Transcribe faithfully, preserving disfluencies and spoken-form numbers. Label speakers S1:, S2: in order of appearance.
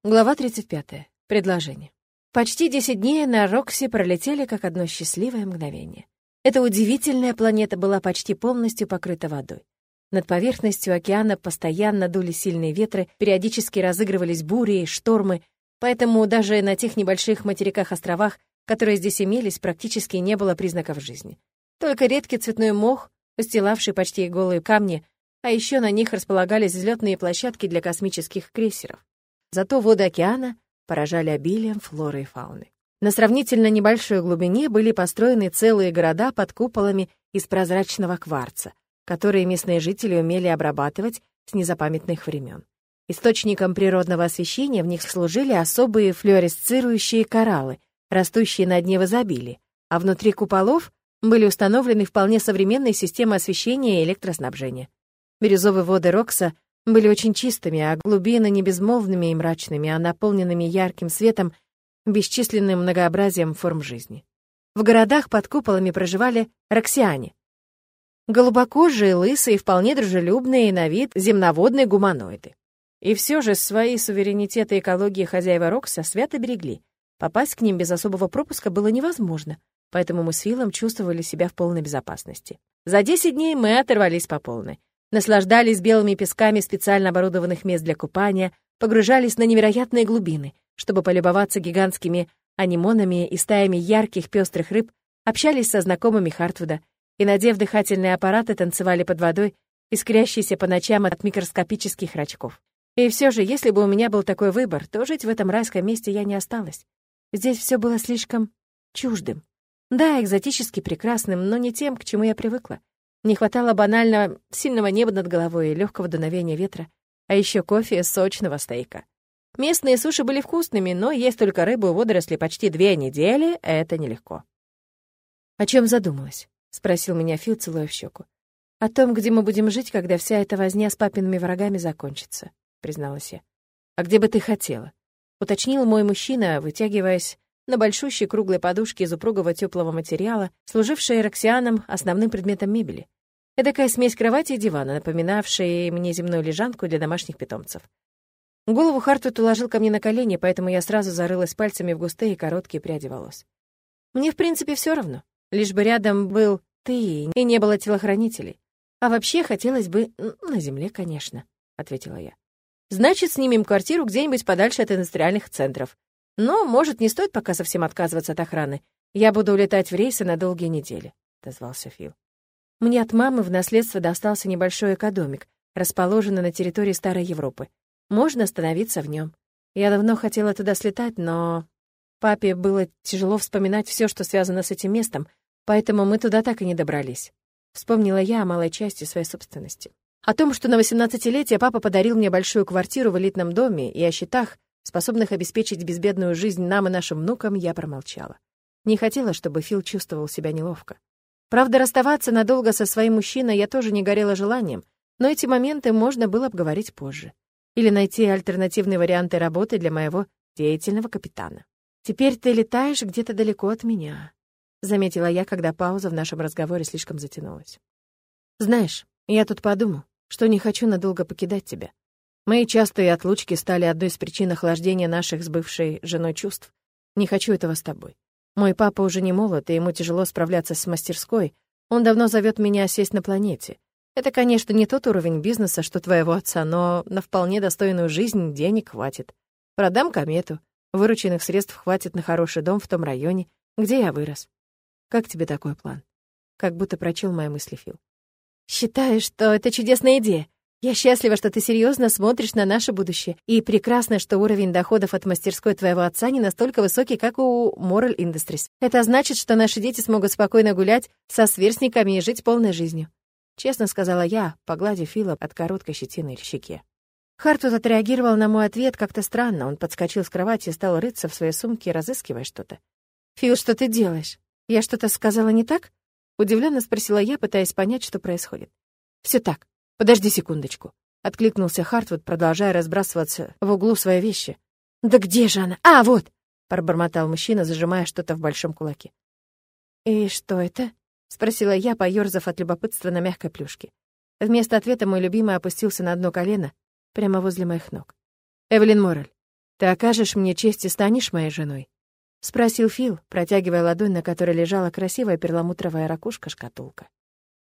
S1: Глава тридцать пятая. Предложение. Почти десять дней на Рокси пролетели как одно счастливое мгновение. Эта удивительная планета была почти полностью покрыта водой. Над поверхностью океана постоянно дули сильные ветры, периодически разыгрывались бури и штормы, поэтому даже на тех небольших материках-островах, которые здесь имелись, практически не было признаков жизни. Только редкий цветной мох, устилавший почти голые камни, а еще на них располагались взлетные площадки для космических крейсеров. Зато воды океана поражали обилием флоры и фауны. На сравнительно небольшой глубине были построены целые города под куполами из прозрачного кварца, которые местные жители умели обрабатывать с незапамятных времен. Источником природного освещения в них служили особые флуоресцирующие кораллы, растущие на дне в изобилии, а внутри куполов были установлены вполне современные системы освещения и электроснабжения. Бирюзовые воды Рокса были очень чистыми, а глубины не безмолвными и мрачными, а наполненными ярким светом, бесчисленным многообразием форм жизни. В городах под куполами проживали роксиане. Голубокожие, лысые, вполне дружелюбные на вид земноводные гуманоиды. И все же свои суверенитеты и экологии хозяева Рокса свято берегли. Попасть к ним без особого пропуска было невозможно, поэтому мы с Филом чувствовали себя в полной безопасности. За десять дней мы оторвались по полной. Наслаждались белыми песками специально оборудованных мест для купания, погружались на невероятные глубины, чтобы полюбоваться гигантскими анимонами и стаями ярких пестрых рыб, общались со знакомыми Хартвуда и, надев дыхательные аппараты, танцевали под водой, искрящиеся по ночам от микроскопических рачков. И все же, если бы у меня был такой выбор, то жить в этом райском месте я не осталась. Здесь все было слишком чуждым. Да, экзотически прекрасным, но не тем, к чему я привыкла. Не хватало банально сильного неба над головой и легкого дуновения ветра, а еще кофе и сочного стейка. Местные суши были вкусными, но есть только рыбу и водоросли почти две недели — это нелегко. «О чем задумалась?» — спросил меня Фил, целуя в щеку. «О том, где мы будем жить, когда вся эта возня с папиными врагами закончится», — призналась я. «А где бы ты хотела?» — уточнил мой мужчина, вытягиваясь на большущей круглой подушке из упругого теплого материала, служившей роксианам основным предметом мебели. Эдакая смесь кровати и дивана, напоминавшая мне земную лежанку для домашних питомцев. Голову Хартвуд уложил ко мне на колени, поэтому я сразу зарылась пальцами в густые короткие пряди волос. Мне, в принципе, все равно, лишь бы рядом был ты и не было телохранителей. А вообще хотелось бы на земле, конечно, — ответила я. Значит, снимем квартиру где-нибудь подальше от индустриальных центров. Но, может, не стоит пока совсем отказываться от охраны. Я буду улетать в рейсы на долгие недели, — отозвался Фил. Мне от мамы в наследство достался небольшой экодомик, расположенный на территории Старой Европы. Можно остановиться в нем. Я давно хотела туда слетать, но папе было тяжело вспоминать все, что связано с этим местом, поэтому мы туда так и не добрались. Вспомнила я о малой части своей собственности. О том, что на восемнадцатилетие папа подарил мне большую квартиру в элитном доме, и о счетах, способных обеспечить безбедную жизнь нам и нашим внукам, я промолчала. Не хотела, чтобы Фил чувствовал себя неловко. Правда, расставаться надолго со своим мужчиной я тоже не горела желанием, но эти моменты можно было обговорить позже. Или найти альтернативные варианты работы для моего деятельного капитана. «Теперь ты летаешь где-то далеко от меня», — заметила я, когда пауза в нашем разговоре слишком затянулась. «Знаешь, я тут подумал, что не хочу надолго покидать тебя. Мои частые отлучки стали одной из причин охлаждения наших с бывшей женой чувств. Не хочу этого с тобой. Мой папа уже не молод, и ему тяжело справляться с мастерской. Он давно зовет меня сесть на планете. Это, конечно, не тот уровень бизнеса, что твоего отца, но на вполне достойную жизнь денег хватит. Продам комету. Вырученных средств хватит на хороший дом в том районе, где я вырос. Как тебе такой план?» Как будто прочел мои мысли Фил. «Считаю, что это чудесная идея. Я счастлива, что ты серьезно смотришь на наше будущее, и прекрасно, что уровень доходов от мастерской твоего отца не настолько высокий, как у Moral Industries. Это значит, что наши дети смогут спокойно гулять со сверстниками и жить полной жизнью», — честно сказала я, погладив Фила от короткой щетиной щеке. Хартвуд отреагировал на мой ответ как-то странно. Он подскочил с кровати и стал рыться в своей сумке, разыскивая что-то. «Фил, что ты делаешь? Я что-то сказала не так?» — удивленно спросила я, пытаясь понять, что происходит. «Все так. Подожди секундочку», — откликнулся Хартвуд, продолжая разбрасываться в углу свои вещи. «Да где же она? А, вот!» — пробормотал мужчина, зажимая что-то в большом кулаке. «И что это?» — спросила я, поёрзав от любопытства на мягкой плюшке. Вместо ответа мой любимый опустился на одно колено, прямо возле моих ног. «Эвелин Моррель, «Ты окажешь мне честь и станешь моей женой?» — спросил Фил, протягивая ладонь, на которой лежала красивая перламутровая ракушка-шкатулка.